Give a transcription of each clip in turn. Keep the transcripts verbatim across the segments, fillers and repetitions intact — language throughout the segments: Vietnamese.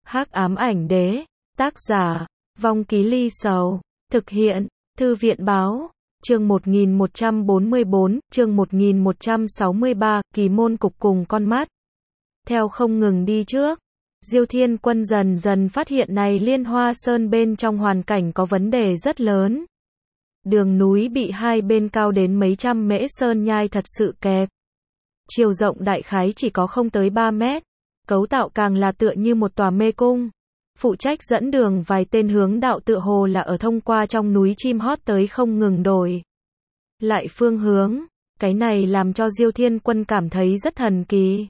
Hắc ám ảnh đế, tác giả, Vong Ký Ly Sầu, thực hiện, Thư viện báo, chương một nghìn một trăm bốn mươi bốn, chương một nghìn một trăm sáu mươi ba, Kỳ Môn Cục cùng con mắt. Theo không ngừng đi trước, Diêu Thiên Quân dần dần phát hiện này Liên Hoa Sơn bên trong hoàn cảnh có vấn đề rất lớn. Đường núi bị hai bên cao đến mấy trăm mễ sơn nhai thật sự kẹp. Chiều rộng đại khái chỉ có không tới ba mét, cấu tạo càng là tựa như một tòa mê cung. Phụ trách dẫn đường vài tên hướng đạo tựa hồ là ở thông qua trong núi chim hót tới không ngừng đổi lại phương hướng, cái này làm cho Diêu Thiên Quân cảm thấy rất thần kỳ.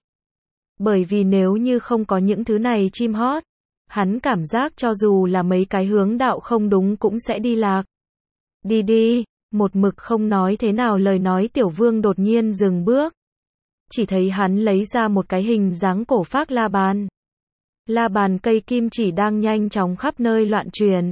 Bởi vì nếu như không có những thứ này chim hót, hắn cảm giác cho dù là mấy cái hướng đạo không đúng cũng sẽ đi lạc. Đi đi, một mực không nói thế nào lời nói Tiểu Vương đột nhiên dừng bước. Chỉ thấy hắn lấy ra một cái hình dáng cổ phác la bàn. La bàn cây kim chỉ đang nhanh chóng khắp nơi loạn truyền.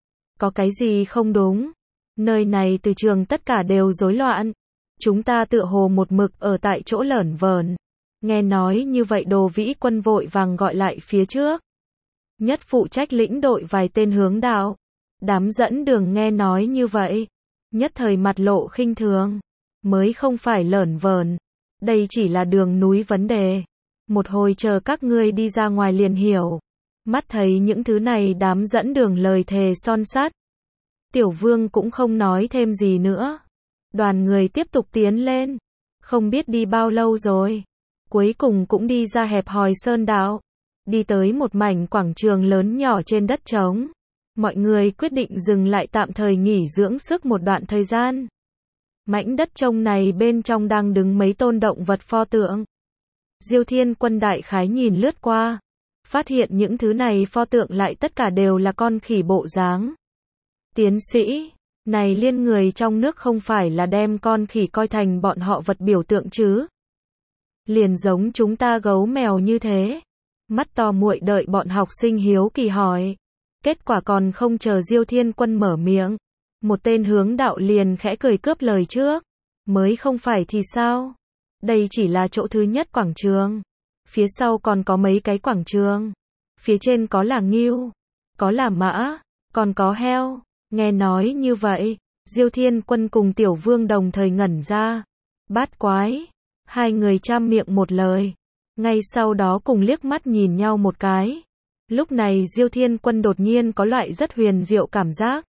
Có cái gì không đúng? Nơi này từ trường tất cả đều rối loạn. Chúng ta tựa hồ một mực ở tại chỗ lởn vởn. Nghe nói như vậy Đồ Vĩ Quân vội vàng gọi lại phía trước. Nhất phụ trách lĩnh đội vài tên hướng đạo. Đám dẫn đường nghe nói như vậy. Nhất thời mặt lộ khinh thường. Mới không phải lởn vởn. Đây chỉ là đường núi vấn đề. Một hồi chờ các ngươi đi ra ngoài liền hiểu. Mắt thấy những thứ này đám dẫn đường lời thề son sắt. Tiểu Vương cũng không nói thêm gì nữa. Đoàn người tiếp tục tiến lên. Không biết đi bao lâu rồi. Cuối cùng cũng đi ra hẹp hòi sơn đạo. Đi tới một mảnh quảng trường lớn nhỏ trên đất trống. Mọi người quyết định dừng lại tạm thời nghỉ dưỡng sức một đoạn thời gian. Mảnh đất trông này bên trong đang đứng mấy tôn động vật pho tượng. Diêu Thiên Quân đại khái nhìn lướt qua, phát hiện những thứ này pho tượng lại tất cả đều là con khỉ bộ dáng. Tiến sĩ, này Liên người trong nước không phải là đem con khỉ coi thành bọn họ vật biểu tượng chứ? Liền giống chúng ta gấu mèo như thế. Mắt to muội đợi bọn học sinh hiếu kỳ hỏi. Kết quả còn không chờ Diêu Thiên Quân mở miệng. Một tên hướng đạo liền khẽ cười cướp lời trước. Mới không phải thì sao? Đây chỉ là chỗ thứ nhất quảng trường. Phía sau còn có mấy cái quảng trường. Phía trên có là ngưu, có là mã, còn có heo. Nghe nói như vậy, Diêu Thiên Quân cùng Tiểu Vương đồng thời ngẩn ra. Bát quái. Hai người chăm miệng một lời. Ngay sau đó cùng liếc mắt nhìn nhau một cái. Lúc này Diêu Thiên Quân đột nhiên có loại rất huyền diệu cảm giác.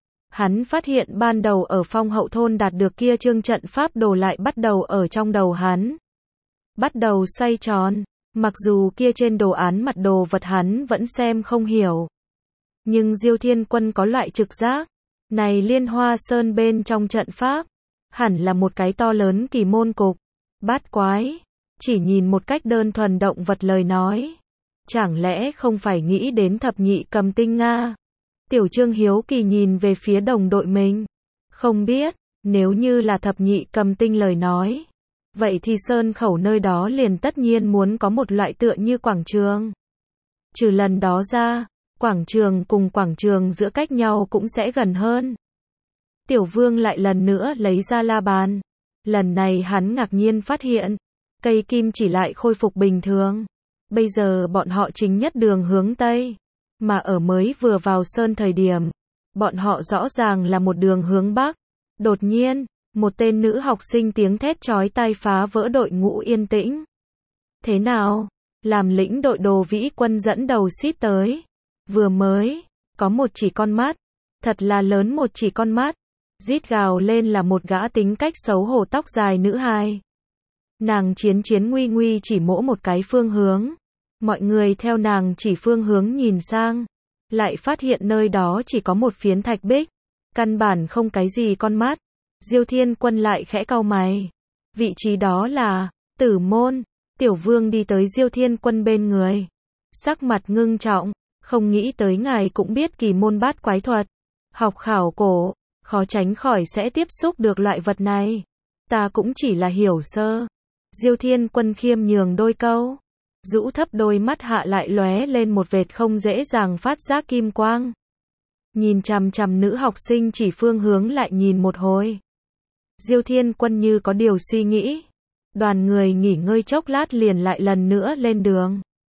Hắn phát hiện ban đầu ở Phong Hậu Thôn đạt được kia chương trận pháp đồ lại bắt đầu ở trong đầu hắn. Bắt đầu xoay tròn, mặc dù kia trên đồ án mặt đồ vật hắn vẫn xem không hiểu. Nhưng Diêu Thiên Quân có loại trực giác, này Liên Hoa Sơn bên trong trận pháp, hẳn là một cái to lớn kỳ môn cục. Bát quái, chỉ nhìn một cách đơn thuần động vật lời nói. Chẳng lẽ không phải nghĩ đến thập nhị cầm tinh Nga? Tiểu Trương hiếu kỳ nhìn về phía đồng đội mình. Không biết, nếu như là thập nhị cầm tinh lời nói. Vậy thì sơn khẩu nơi đó liền tất nhiên muốn có một loại tựa như quảng trường. Trừ lần đó ra, quảng trường cùng quảng trường giữa cách nhau cũng sẽ gần hơn. Tiểu Vương lại lần nữa lấy ra la bàn. Lần này hắn ngạc nhiên phát hiện, cây kim chỉ lại khôi phục bình thường. Bây giờ bọn họ chính nhất đường hướng Tây. Mà ở mới vừa vào sơn thời điểm, bọn họ rõ ràng là một đường hướng Bắc. Đột nhiên, một tên nữ học sinh tiếng thét chói tai phá vỡ đội ngũ yên tĩnh. Thế nào? Làm lĩnh đội Đồ Vĩ Quân dẫn đầu xít tới. Vừa mới, có một chỉ con mắt. Thật là lớn một chỉ con mắt. Rít gào lên là một gã tính cách xấu hổ tóc dài nữ hài. Nàng chiến chiến nguy nguy chỉ mỗ một cái phương hướng. Mọi người theo nàng chỉ phương hướng nhìn sang, lại phát hiện nơi đó chỉ có một phiến thạch bích, căn bản không cái gì con mắt. Diêu Thiên Quân lại khẽ cau mày. Vị trí đó là Tử Môn. Tiểu Vương đi tới Diêu Thiên Quân bên người, sắc mặt ngưng trọng, không nghĩ tới ngài cũng biết kỳ môn bát quái thuật, học khảo cổ, khó tránh khỏi sẽ tiếp xúc được loại vật này. Ta cũng chỉ là hiểu sơ. Diêu Thiên Quân khiêm nhường đôi câu. Rũ thấp đôi mắt hạ lại lóe lên một vệt không dễ dàng phát giác kim quang. Nhìn chằm chằm nữ học sinh chỉ phương hướng lại nhìn một hồi. Diêu Thiên Quân như có điều suy nghĩ. Đoàn người nghỉ ngơi chốc lát liền lại lần nữa lên đường.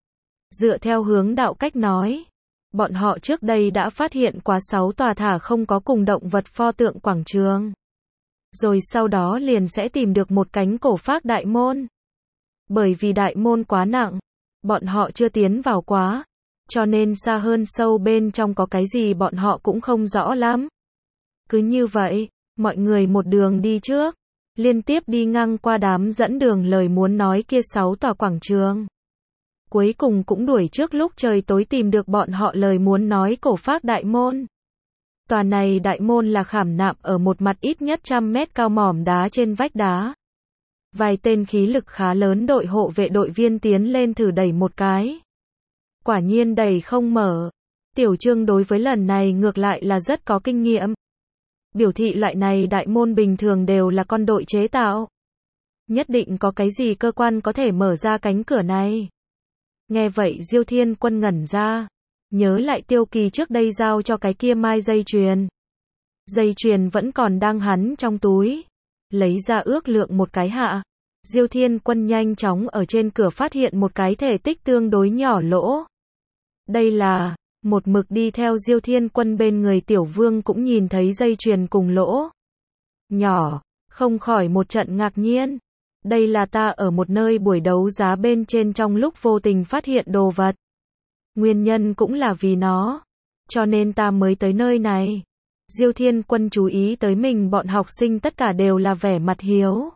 Dựa theo hướng đạo cách nói, bọn họ trước đây đã phát hiện quá sáu tòa thả không có cùng động vật pho tượng quảng trường. Rồi sau đó liền sẽ tìm được một cánh cổ phác đại môn. Bởi vì đại môn quá nặng, bọn họ chưa tiến vào quá, cho nên xa hơn sâu bên trong có cái gì bọn họ cũng không rõ lắm. Cứ như vậy, mọi người một đường đi trước, liên tiếp đi ngang qua đám dẫn đường lời muốn nói kia sáu tòa quảng trường. Cuối cùng cũng đuổi trước lúc trời tối tìm được bọn họ lời muốn nói cổ phác đại môn. Tòa này đại môn là khảm nạm ở một mặt ít nhất trăm mét cao mỏm đá trên vách đá. Vài tên khí lực khá lớn đội hộ vệ đội viên tiến lên thử đẩy một cái. Quả nhiên đẩy không mở. Tiểu Trương đối với lần này ngược lại là rất có kinh nghiệm. Biểu thị loại này đại môn bình thường đều là con đội chế tạo. Nhất định có cái gì cơ quan có thể mở ra cánh cửa này. Nghe vậy Diêu Thiên Quân ngẩn ra. Nhớ lại Tiêu Kỳ trước đây giao cho cái kia mai dây chuyền. Dây chuyền vẫn còn đang hắn trong túi. Lấy ra ước lượng một cái hạ. Diêu Thiên Quân nhanh chóng ở trên cửa phát hiện một cái thể tích tương đối nhỏ lỗ. Đây là, một mực đi theo Diêu Thiên Quân bên người Tiểu Vương cũng nhìn thấy dây chuyền cùng lỗ. Nhỏ, không khỏi một trận ngạc nhiên. Đây là ta ở một nơi buổi đấu giá bên trên trong lúc vô tình phát hiện đồ vật. Nguyên nhân cũng là vì nó. Cho nên ta mới tới nơi này. Diêu Thiên Quân chú ý tới mình bọn học sinh tất cả đều là vẻ mặt hiếu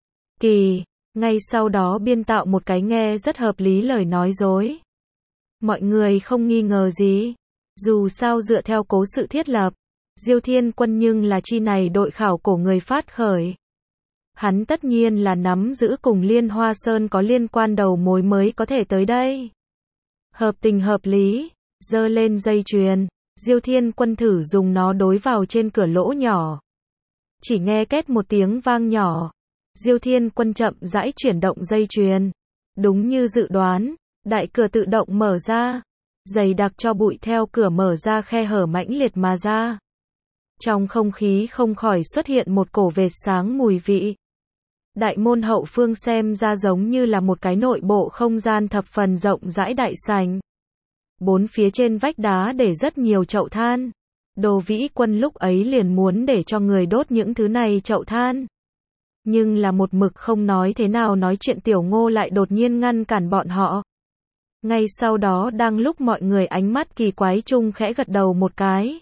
kỳ. Ngay sau đó biên tạo một cái nghe rất hợp lý lời nói dối. Mọi người không nghi ngờ gì. Dù sao dựa theo cố sự thiết lập, Diêu Thiên Quân nhưng là chi này đội khảo cổ người phát khởi. Hắn tất nhiên là nắm giữ cùng Liên Hoa Sơn có liên quan đầu mối mới có thể tới đây. Hợp tình hợp lý, giơ lên dây chuyền, Diêu Thiên Quân thử dùng nó đối vào trên cửa lỗ nhỏ. Chỉ nghe két một tiếng vang nhỏ. Diêu Thiên Quân chậm rãi chuyển động dây chuyền. Đúng như dự đoán, đại cửa tự động mở ra. Dày đặc cho bụi theo cửa mở ra khe hở mãnh liệt mà ra. Trong không khí không khỏi xuất hiện một cổ vệt sáng mùi vị. Đại môn hậu phương xem ra giống như là một cái nội bộ không gian thập phần rộng rãi đại sảnh. Bốn phía trên vách đá để rất nhiều chậu than. Đồ Vĩ Quân lúc ấy liền muốn để cho người đốt những thứ này chậu than. Nhưng là một mực không nói thế nào nói chuyện Tiểu Ngô lại đột nhiên ngăn cản bọn họ. Ngay sau đó đang lúc mọi người ánh mắt kỳ quái chung khẽ gật đầu một cái.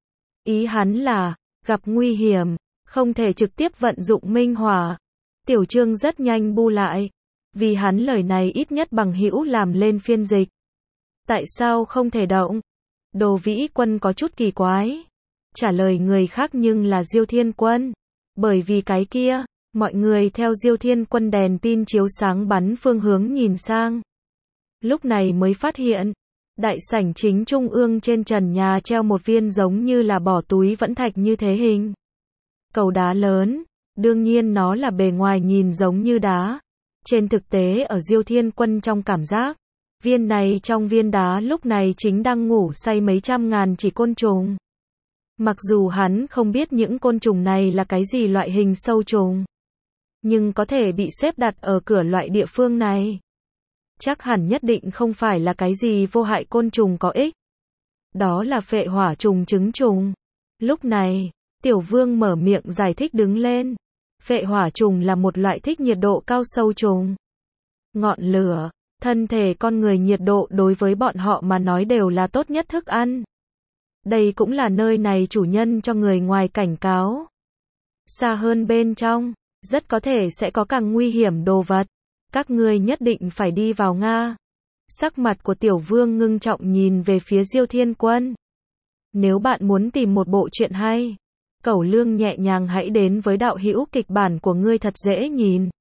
Ý hắn là, gặp nguy hiểm, không thể trực tiếp vận dụng minh hỏa. Tiểu Trương rất nhanh bu lại. Vì hắn lời này ít nhất bằng hữu làm lên phiên dịch. Tại sao không thể động? Đồ Vĩ Quân có chút kỳ quái. Trả lời người khác nhưng là Diêu Thiên Quân. Bởi vì cái kia, mọi người theo Diêu Thiên Quân đèn pin chiếu sáng bắn phương hướng nhìn sang. Lúc này mới phát hiện, đại sảnh chính trung ương trên trần nhà treo một viên giống như là bỏ túi vẫn thạch như thế hình. Cầu đá lớn, đương nhiên nó là bề ngoài nhìn giống như đá. Trên thực tế ở Diêu Thiên Quân trong cảm giác, viên này trong viên đá lúc này chính đang ngủ say mấy trăm ngàn chỉ côn trùng. Mặc dù hắn không biết những côn trùng này là cái gì loại hình sâu trùng, nhưng có thể bị xếp đặt ở cửa loại địa phương này. Chắc hẳn nhất định không phải là cái gì vô hại côn trùng có ích. Đó là phệ hỏa trùng trứng trùng. Lúc này, Tiểu Vương mở miệng giải thích đứng lên. Phệ hỏa trùng là một loại thích nhiệt độ cao sâu trùng. Ngọn lửa, thân thể con người nhiệt độ đối với bọn họ mà nói đều là tốt nhất thức ăn. Đây cũng là nơi này chủ nhân cho người ngoài cảnh cáo. Xa hơn bên trong, rất có thể sẽ có càng nguy hiểm đồ vật. Các ngươi nhất định phải đi vào Nga. Sắc mặt của Tiểu Vương ngưng trọng nhìn về phía Diêu Thiên Quân. Nếu bạn muốn tìm một bộ truyện hay, Cẩu Lương nhẹ nhàng hãy đến với đạo hữu kịch bản của ngươi thật dễ nhìn.